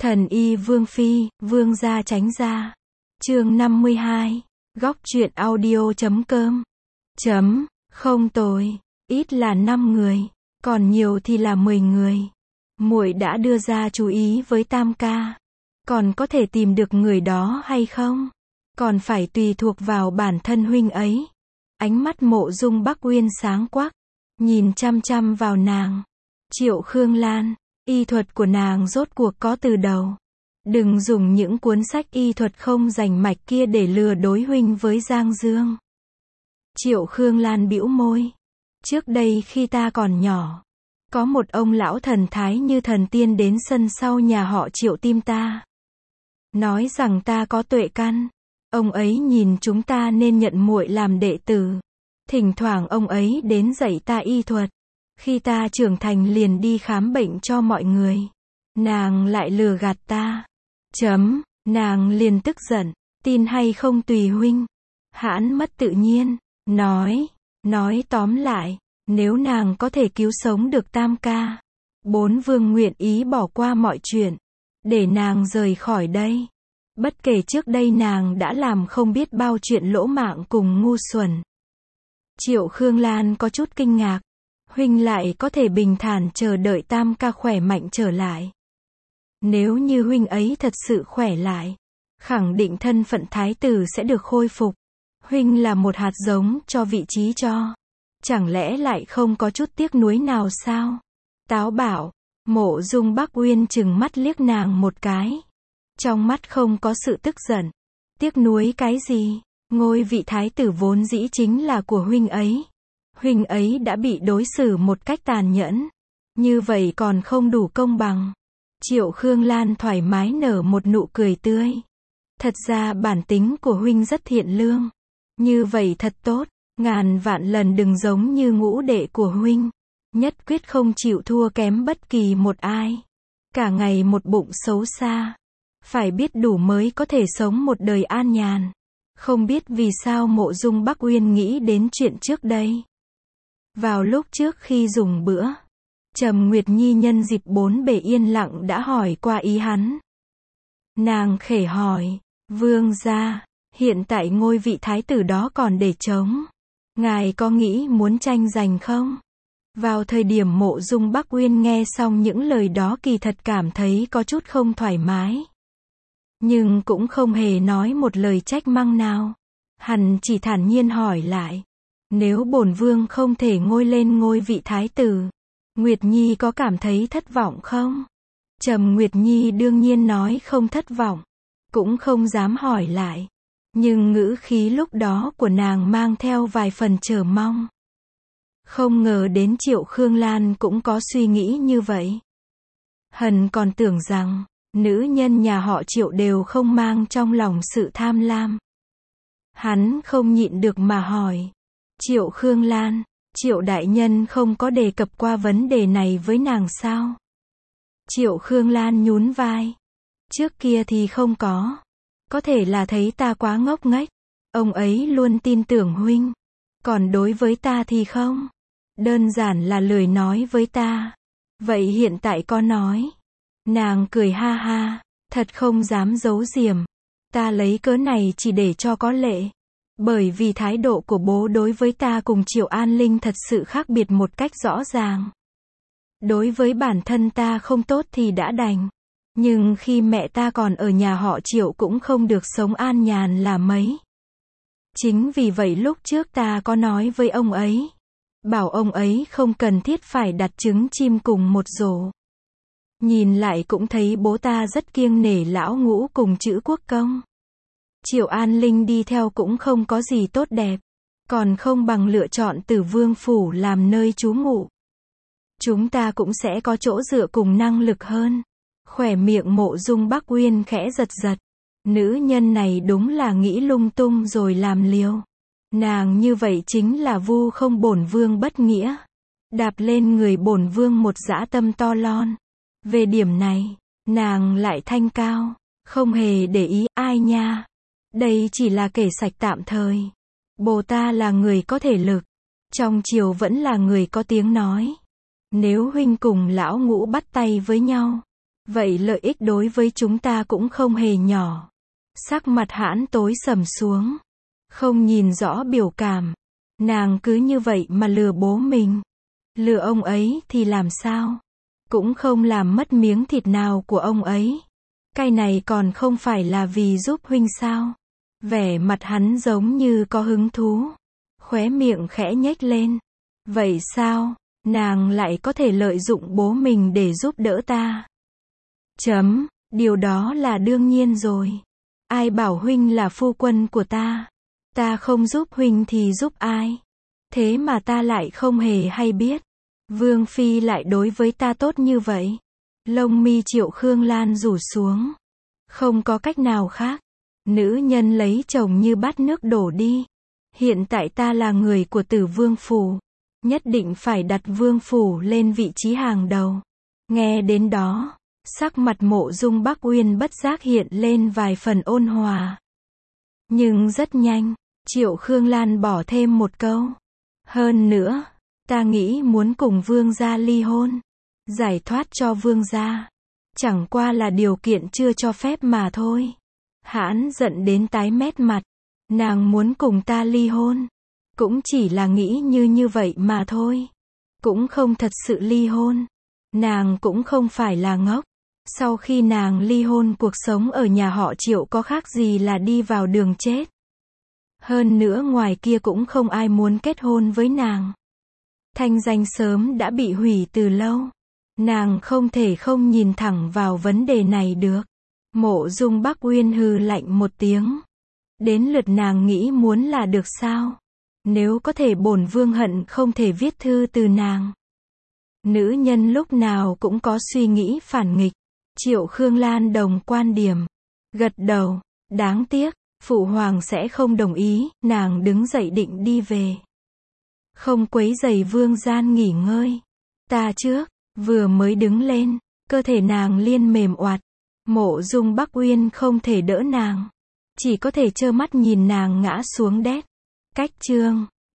Thần y Vương Phi, Vương gia tránh ra. Chương 52. Góc truyện audio.com. Không tồi, ít là 5 người, còn nhiều thì là 10 người. Muội đã đưa ra chú ý với Tam ca. Còn có thể tìm được người đó hay không? Còn phải tùy thuộc vào bản thân huynh ấy. Ánh mắt Mộ Dung Bắc Uyên sáng quắc, nhìn chăm chăm vào nàng. Triệu Khương Lan, y thuật của nàng rốt cuộc có từ đầu. Đừng dùng những cuốn sách y thuật không rành mạch kia để lừa đối huynh với Giang Dương. Triệu Khương Lan bĩu môi. Trước đây khi ta còn nhỏ, có một ông lão thần thái như thần tiên đến sân sau nhà họ Triệu tìm ta. Nói rằng ta có tuệ căn. Ông ấy nhìn chúng ta nên nhận muội làm đệ tử. Thỉnh thoảng ông ấy đến dạy ta y thuật. Khi ta trưởng thành liền đi khám bệnh cho mọi người. Nàng lại lừa gạt ta. Nàng liền tức giận. Tin hay không tùy huynh. Hãn mất tự nhiên. Nói tóm lại, nếu nàng có thể cứu sống được Tam ca, 4 vương nguyện ý bỏ qua mọi chuyện, để nàng rời khỏi đây. Bất kể trước đây nàng đã làm không biết bao chuyện lỗ mãng cùng ngu xuẩn. Triệu Khương Lan có chút kinh ngạc. Huynh lại có thể bình thản chờ đợi Tam ca khỏe mạnh trở lại. Nếu như huynh ấy thật sự khỏe lại, khẳng định thân phận thái tử sẽ được khôi phục. Huynh là một hạt giống cho vị trí cho. Chẳng lẽ lại không có chút tiếc nuối nào sao? Táo bạo. Mộ Dung Bắc Uyên trừng mắt liếc nàng một cái. Trong mắt không có sự tức giận. Tiếc nuối cái gì? Ngôi vị thái tử vốn dĩ chính là của huynh ấy. Huynh ấy đã bị đối xử một cách tàn nhẫn. Như vậy còn không đủ công bằng. Triệu Khương Lan thoải mái nở một nụ cười tươi. Thật ra bản tính của huynh rất thiện lương. Như vậy thật tốt. Ngàn vạn lần đừng giống như ngũ đệ của huynh. Nhất quyết không chịu thua kém bất kỳ một ai. Cả ngày một bụng xấu xa. Phải biết đủ mới có thể sống một đời an nhàn. Không biết vì sao Mộ Dung Bắc Uyên nghĩ đến chuyện trước đây. Vào lúc trước khi dùng bữa, Trầm Nguyệt Nhi nhân dịp 4 bề yên lặng đã hỏi qua ý hắn. Nàng khẽ hỏi, Vương gia, hiện tại ngôi vị thái tử đó còn để trống. Ngài có nghĩ muốn tranh giành không? Vào thời điểm Mộ Dung Bắc Uyên nghe xong những lời đó kỳ thật cảm thấy có chút không thoải mái. Nhưng cũng không hề nói một lời trách mắng nào. Hắn chỉ thản nhiên hỏi lại. Nếu bổn vương không thể ngôi lên ngôi vị thái tử, Nguyệt Nhi có cảm thấy thất vọng không? Trầm Nguyệt Nhi đương nhiên nói không thất vọng. Cũng không dám hỏi lại. Nhưng ngữ khí lúc đó của nàng mang theo vài phần chờ mong. Không ngờ đến Triệu Khương Lan cũng có suy nghĩ như vậy. Hắn còn tưởng rằng nữ nhân nhà họ Triệu đều không mang trong lòng sự tham lam. Hắn không nhịn được mà hỏi. Triệu Khương Lan, Triệu đại nhân không có đề cập qua vấn đề này với nàng sao? Triệu Khương Lan nhún vai. Trước kia thì không có. Có thể là thấy ta quá ngốc nghếch. Ông ấy luôn tin tưởng huynh. Còn đối với ta thì không. Đơn giản là lười nói với ta. Vậy hiện tại có nói. Nàng cười ha ha. Thật không dám giấu giếm. Ta lấy cớ này chỉ để cho có lệ. Bởi vì thái độ của bố đối với ta cùng Triệu An Linh thật sự khác biệt một cách rõ ràng. Đối với bản thân ta không tốt thì đã đành. Nhưng khi mẹ ta còn ở nhà họ Triệu cũng không được sống an nhàn là mấy. Chính vì vậy lúc trước ta có nói với ông ấy. Bảo ông ấy không cần thiết phải đặt trứng chim cùng một rổ. Nhìn lại cũng thấy bố ta rất kiêng nể lão ngũ cùng chữ quốc công. Triệu An Linh đi theo cũng không có gì tốt đẹp. Còn không bằng lựa chọn Tử Vương Phủ làm nơi trú ngụ. Chúng ta cũng sẽ có chỗ dựa cùng năng lực hơn. Khóe miệng Mộ Dung Bắc Uyên khẽ giật giật. Nữ nhân này đúng là nghĩ lung tung rồi làm liều. Nàng như vậy chính là vu không bổn vương bất nghĩa. Đạp lên người bổn vương một dã tâm to lon. Về điểm này, nàng lại thanh cao. Không hề để ý ai nha. Đây chỉ là kể sạch tạm thời. Bồ ta là người có thể lực. Trong triều vẫn là người có tiếng nói. Nếu huynh cùng lão ngũ bắt tay với nhau, vậy lợi ích đối với chúng ta cũng không hề nhỏ. Sắc mặt Hãn tối sầm xuống. Không nhìn rõ biểu cảm. Nàng cứ như vậy mà lừa bố mình. Lừa ông ấy thì làm sao? Cũng không làm mất miếng thịt nào của ông ấy. Cái này còn không phải là vì giúp huynh sao? Vẻ mặt hắn giống như có hứng thú. Khóe miệng khẽ nhếch lên. Vậy sao? Nàng lại có thể lợi dụng bố mình để giúp đỡ ta. Điều đó là đương nhiên rồi. Ai bảo huynh là phu quân của ta? Ta không giúp huynh thì giúp ai? Thế mà ta lại không hề hay biết. Vương phi lại đối với ta tốt như vậy. Lông mi Triệu Khương Lan rủ xuống. Không có cách nào khác. Nữ nhân lấy chồng như bát nước đổ đi. Hiện tại ta là người của Tử Vương phủ. Nhất định phải đặt Vương phủ lên vị trí hàng đầu. Nghe đến đó, sắc mặt Mộ Dung Bắc Uyên bất giác hiện lên vài phần ôn hòa. Nhưng rất nhanh, Triệu Khương Lan bỏ thêm một câu. Hơn nữa, ta nghĩ muốn cùng Vương gia ly hôn. Giải thoát cho Vương gia. Chẳng qua là điều kiện chưa cho phép mà thôi. Hãn giận đến tái mét mặt. Nàng muốn cùng ta ly hôn. Cũng chỉ là nghĩ như vậy mà thôi. Cũng không thật sự ly hôn. Nàng cũng không phải là ngốc. Sau khi nàng ly hôn, cuộc sống ở nhà họ Triệu có khác gì là đi vào đường chết. Hơn nữa ngoài kia cũng không ai muốn kết hôn với nàng. Thanh danh sớm đã bị hủy từ lâu. Nàng không thể không nhìn thẳng vào vấn đề này được. Mộ Dung Bắc Uyên hừ lạnh một tiếng. Đến lượt nàng nghĩ muốn là được sao? Nếu có thể, bổn vương hận không thể viết thư từ nàng. Nữ nhân lúc nào cũng có suy nghĩ phản nghịch. Triệu Khương Lan đồng quan điểm. Gật đầu. Đáng tiếc, phụ hoàng sẽ không đồng ý. Nàng đứng dậy định đi về. Không quấy rầy vương gian nghỉ ngơi. Ta trước. Vừa mới đứng lên, cơ thể nàng liền mềm oạt. Mộ Dung Bắc Uyên không thể đỡ nàng. Chỉ có thể trơ mắt nhìn nàng ngã xuống đét. Cách chương